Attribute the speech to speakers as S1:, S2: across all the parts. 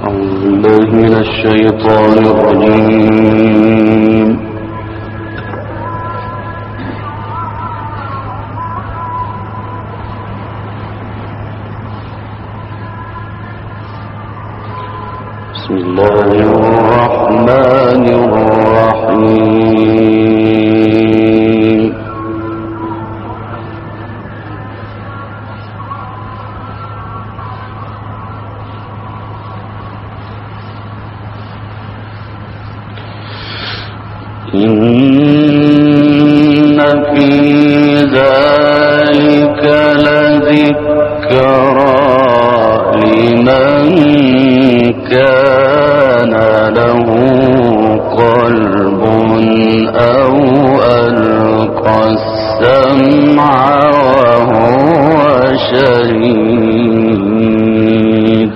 S1: من الشيطان الرجيم. بسم الله الرحمن الرحيم. إن في ذلك لذكرى لمن كان له قلب أو ألقى السمع وهو شهيد.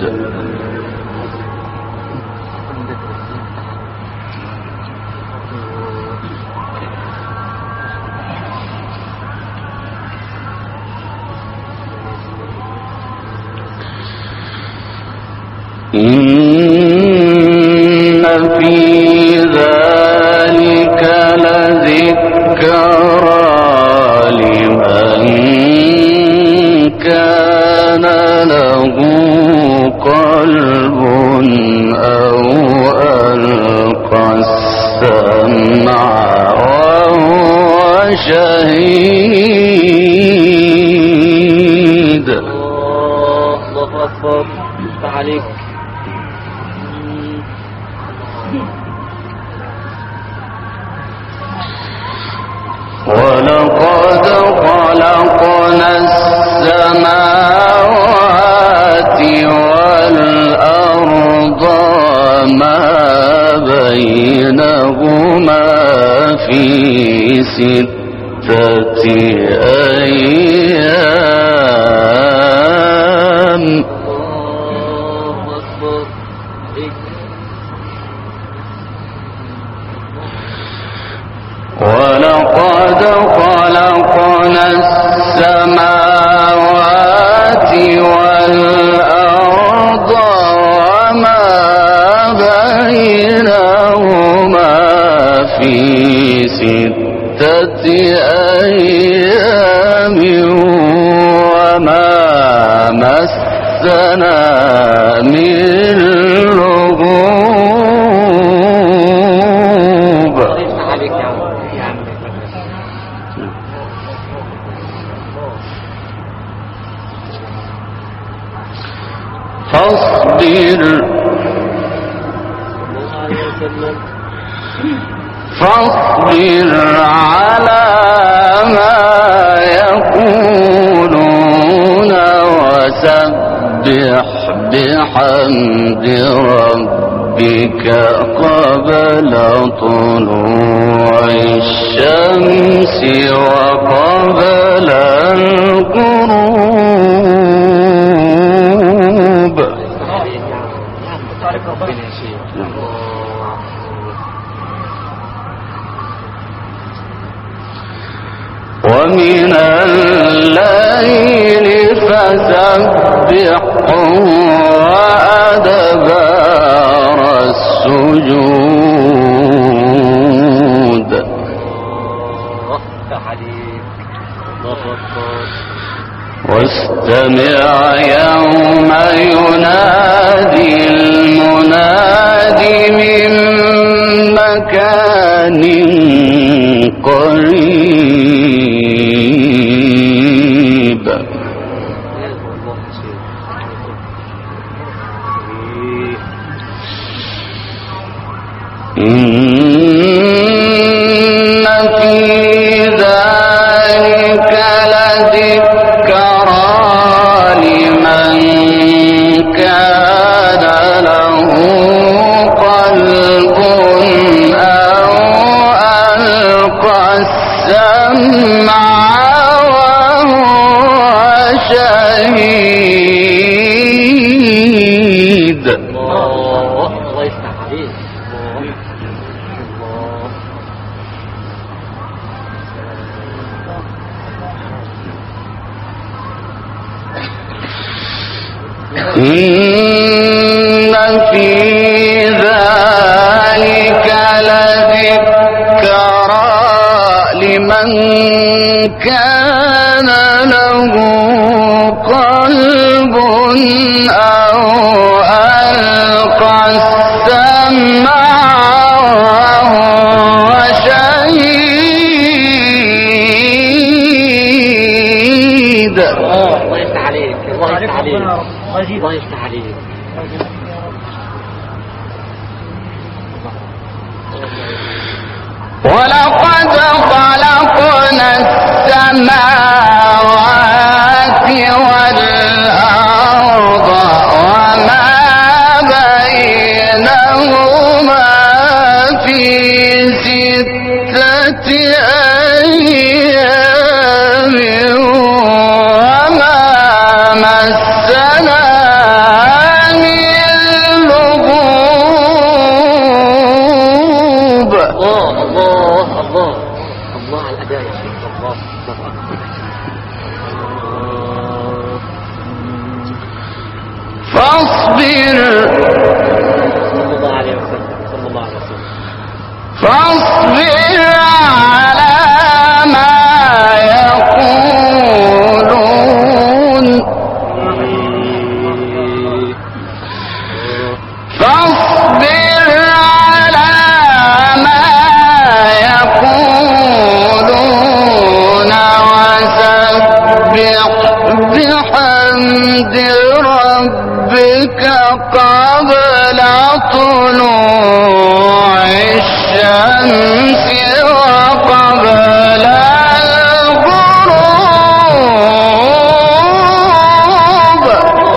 S1: إن في ذلك لذكرى لمن كان له قلب أو ألقى السمع وهو شهيد.
S2: الله أكبر عليك.
S1: ولقد خلقنا السماوات والأرض وما بينهما في 6 أيام. ولقد خلقنا السماوات والأرض وما بينهما في 6 أيام وما مسنا من لغوب. فاصبر على ما يقولون وسبح بحمد ربك قبل طلوع الشمس وقبل الغروب. ومن الليل فسبحه وأدبار السجود. واستمع يوم ينادي المناد من مكان قريب. إن في ذلك لذكرى لمن كان له قلب أو ألقى السمع وهو شهيد.
S2: الله يفتح عليك.
S1: إن في ذلك لذكرى لمن كان له قلب أو ألقى السمع وهو شهيد.
S2: الله يفتح عليك، الله يفتح عليك، الله يفتح عليك.
S1: ولقد خلقنا السماوات والأرض وما بينهما في 6 أيام وما مسنا من لغوب.
S2: الله على الأداء يا شيخ. الله
S1: فاصبر
S2: صلى الله عليه وسلم، صلى الله عليه وسلم.
S1: فاصبر على ما يقولون فاصبر على ما يقولون وسبح بحمد ربك قبل طلوع الشمس وقبل الغروب.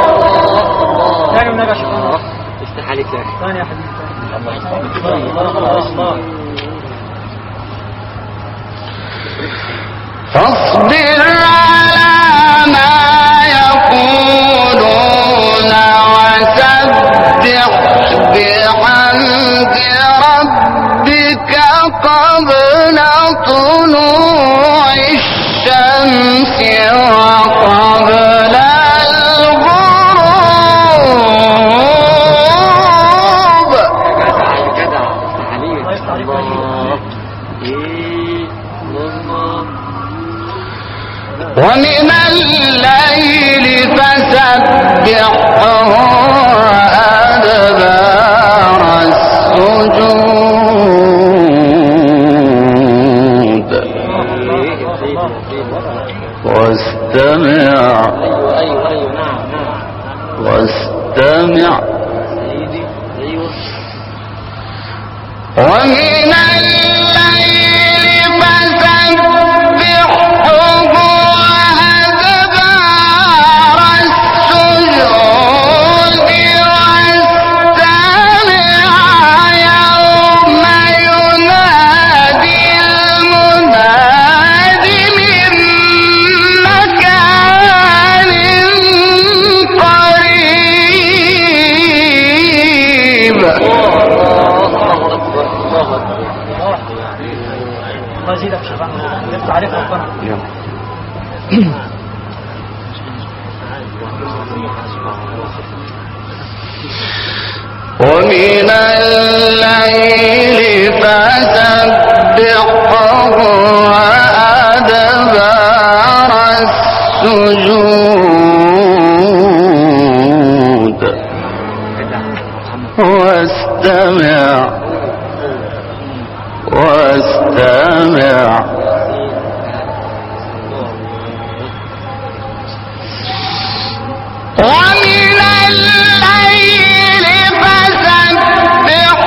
S2: افتح عليك يا
S3: ثاني يا حبيبي.
S1: فاصبر على ما يقولون وسبح بحمد ربك قبل طلوع الشمس وقبل الغروب.
S2: جدع، افتح عليك. الله. الله.
S1: ومن الليل فسبحه وأدبار السجود واستمع
S2: ايوه نعم
S1: واستمع.
S2: سيدي. ايوه.
S1: ومن الليل فسبحه وأدبار السجود واستمع يوم ينادي المنادي من مكان قريب.
S3: الله يزيدك شباب. يفتح عليك ربنا.
S1: ومن الليل فسبحه وأدبار السجود واستمع ومن الليل فسبحه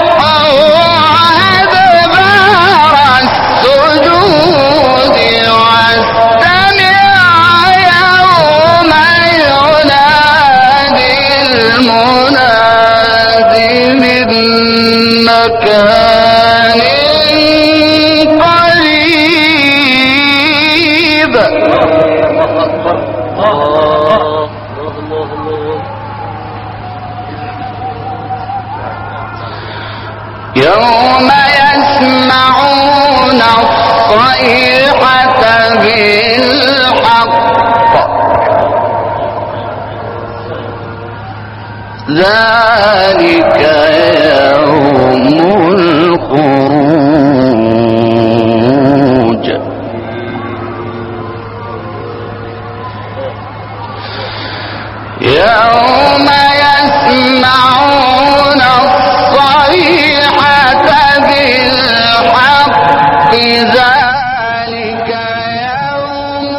S1: وأدبار السجود واستمع يوم ينادي المنادي من مكان قريب. يوم يسمعون الصيحة بالحق ذلك يوم الخروج يوم يسمعون الصيحة بالحق ذلك يوم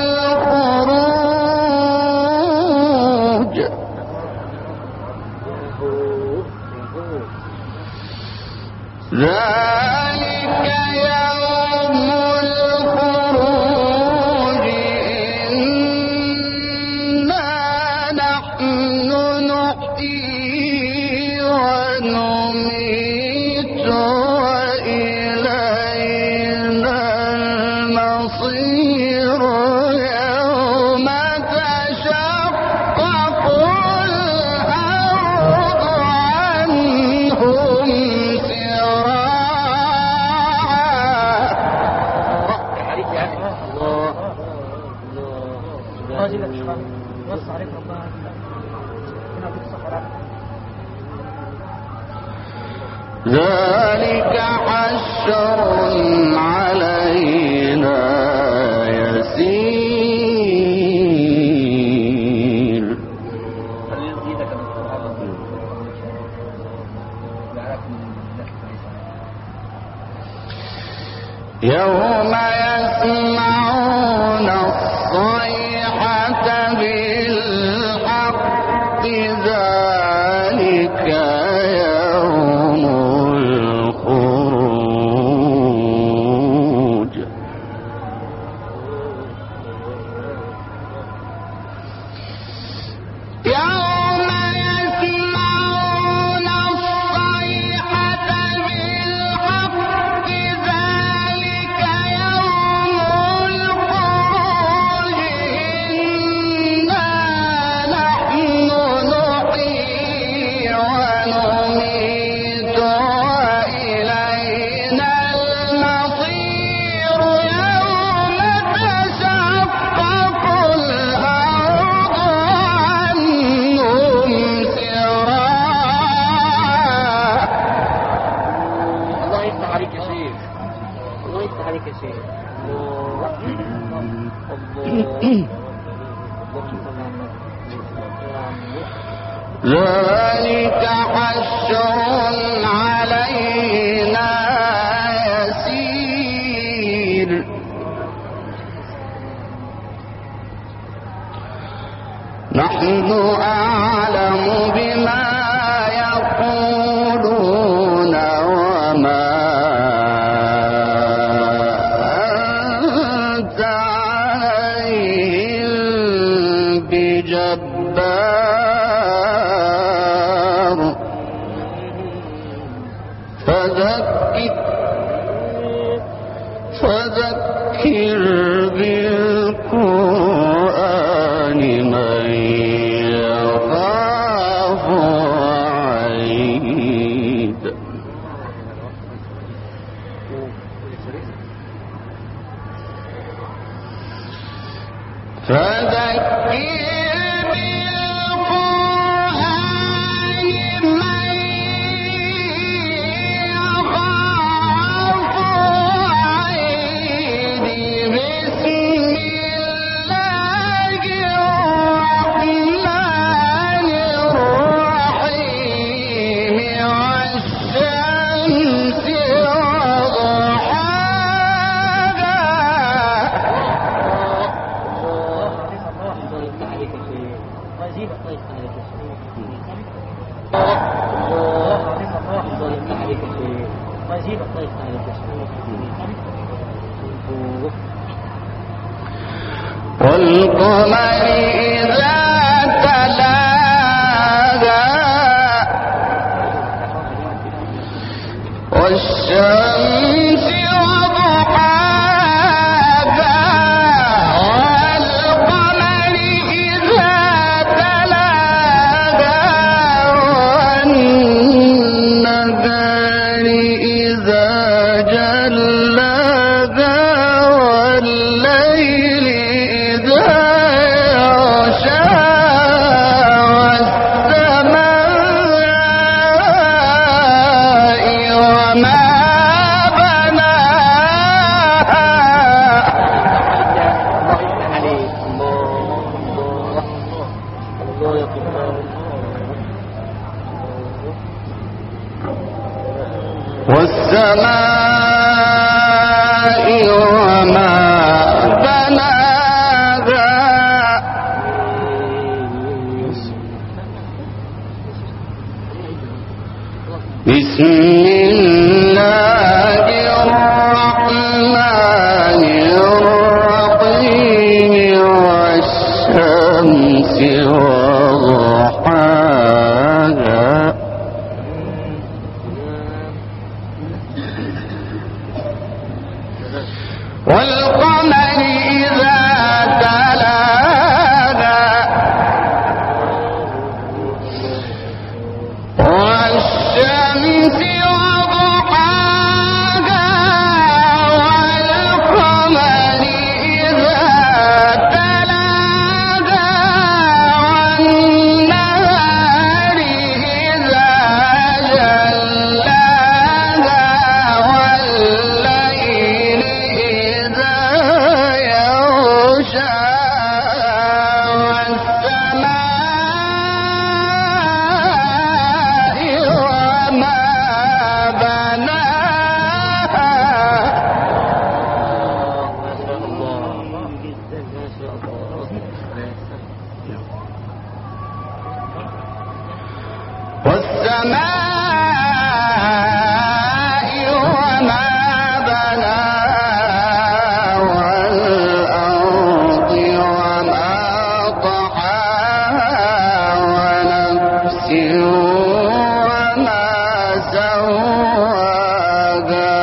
S1: الخروج ذلك يوم الخروج إنا نحن نحيي ونميت وإلينا المصير يوم تشقق الأرض عنهم ذلك حشر علينا يسير يوم يسمعون الصيحة بالحق ذلك يوم الخروج يوم يسمعون الصيحة بالحق ذلك يوم الخروج إنا نحن نحيي ونميت وإلينا المصير يوم تشقق الأرض عنهم سراعا
S2: الله يفتح عليك يا شيخ الله يفتح عليك يا شيخ
S1: ذلك حشر علينا يسير نحن أعلم بما يقولون وما أنت عليهم بجبار فذكر بالقرآن من يخاف وعيد فذكر بالقرآن من يخاف وعيد بسم الله الرحمن الرحيم والشمس والقمر إذا تلاها والشمس وضحاها والقمر إذا تلاها والنهار إذا جلاها والليل إذا والسماء وما بناها بسم الله الرحمن الرحيم والشمس وضحاها والقمر إذا تلاها والشمس وضحاها والقمر إذا تلاها والنهار إذا جلاها والليل إذا يغشى والسماء وما بناها والسماء وما بناها والأرض وما طحاها ونفس وما سواها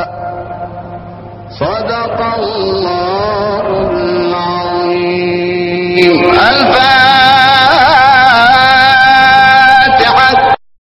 S1: صدق الله العظيم.